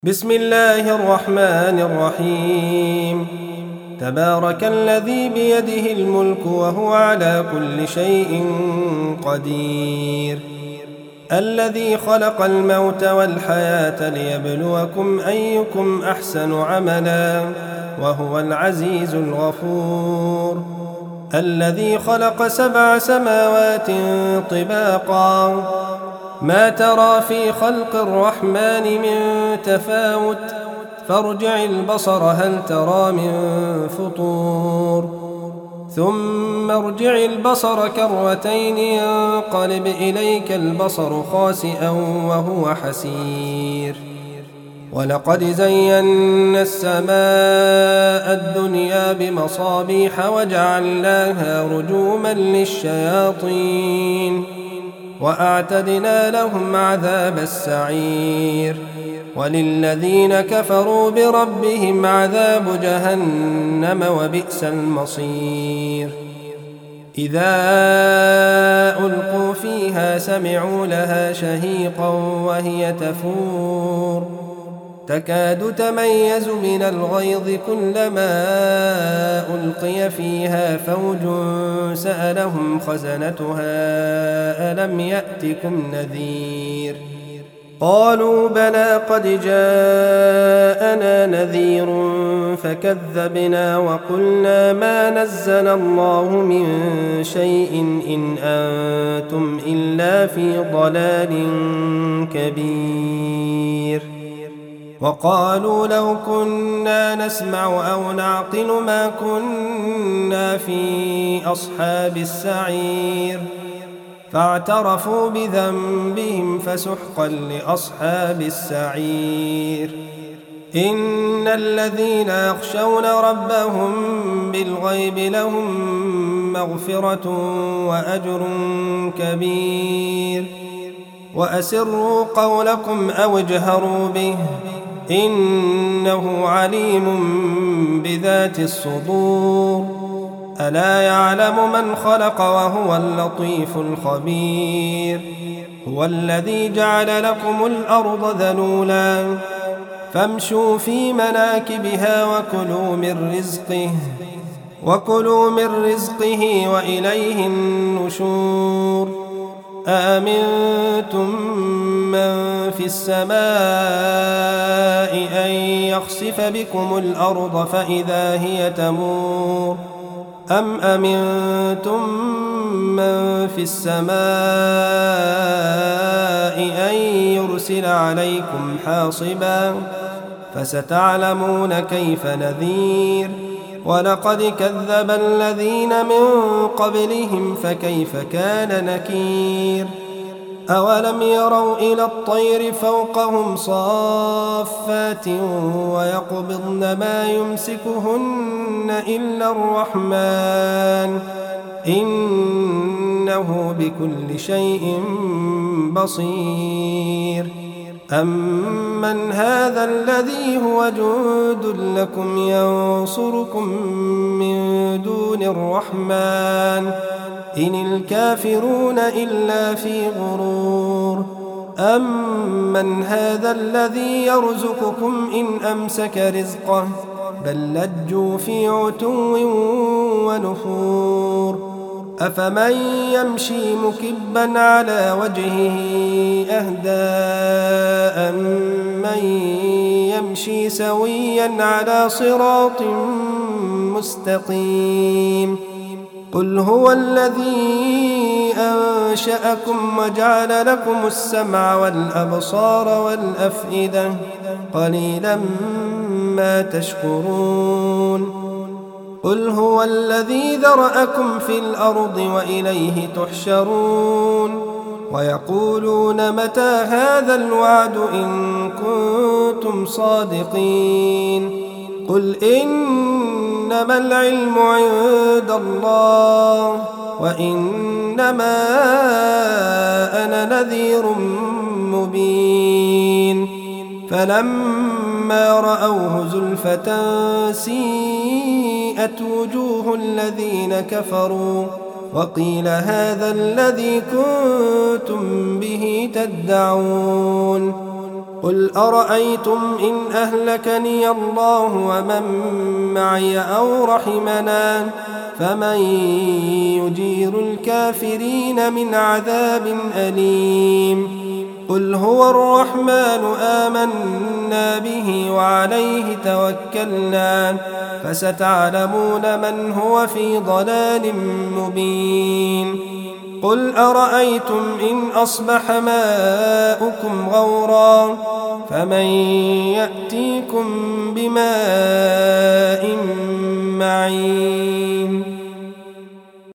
بسم الله الرحمن الرحيم. تبارك الذي بيده الملك وهو على كل شيء قدير، الذي خلق الموت والحياة ليبلوكم أيكم أحسن عملا وهو العزيز الغفور، الذي خلق 7 سماوات طباقا ما ترى في خلق الرحمن من تفاوت فارجع البصر هل ترى من فطور ثم ارجع البصر كرتين ينقلب إليك البصر خاسئا وهو حسير. ولقد زينا السماء الدنيا بمصابيح وجعلناها رجوما للشياطين وأعتدنا لهم عذاب السعير، وللذين كفروا بربهم عذاب جهنم وبئس المصير. إذا ألقوا فيها سمعوا لها شهيقا وهي تفور تكاد تميز من الغيظ كلما ألقي فيها فوج سألهم خزنتها ألم يأتكم نذير؟ قالوا بلى قد جاءنا نذير فكذبنا وقلنا ما نزل الله من شيء إن أنتم إلا في ضلال كبير. وقالوا لو كنا نسمع أو نعقل ما كنا في أصحاب السعير فاعترفوا بذنبهم فسحقا لأصحاب السعير. إن الذين يخشون ربهم بالغيب لهم مغفرة وأجر كبير. وأسروا قولكم أو اجهروا به إنه عليم بذات الصدور. ألا يعلم من خلق وهو اللطيف الخبير. هو الذي جعل لكم الأرض ذلولا فامشوا في مناكبها وكلوا من رزقه وإليه النشور. أأمنتم من في السماء أن يخسف بكم الأرض فإذا هي تمور أم أمنتم من في السماء أن يرسل عليكم حاصبا فستعلمون كيف نذير. ولقد كذب الذين من قبلهم فكيف كان نكير. أولم يروا إلى الطير فوقهم صافات ويقبضن ما يمسكهن إلا الرحمن إنه بكل شيء بصير. أمن هذا الذي هو جند لكم ينصركم من دون الرحمن إن الكافرون إلا في غرور. أمن هذا الذي يرزقكم إن أمسك رزقه بل لجوا في عتو ونفور. أفمن يمشي مكبا على وجهه أهدى أمن يمشي سويا على صراط مستقيم. قل هو الذي أنشأكم وجعل لكم السمع والأبصار والأفئدة قليلا ما تشكرون. قل هو الذي ذرأكم في الأرض وإليه تحشرون. ويقولون متى هذا الوعد إن كنتم صادقين. قل إنما العلم عند الله وإنما أنا نذير مبين. فلما رأوه زلفة سيئت وجوه الذين كفروا وقيل هذا الذي كنتم به تدعون. قل أرأيتم إن أهلكني الله ومن معي أو رحمنا فمن يجير الكافرين من عذاب أليم قل هو الرحمن آمنا به وعليه توكلنا فستعلمون من هو في ضلال مبين قل أرأيتم إن أصبح ماؤكم غورا فمن يأتيكم بماء معين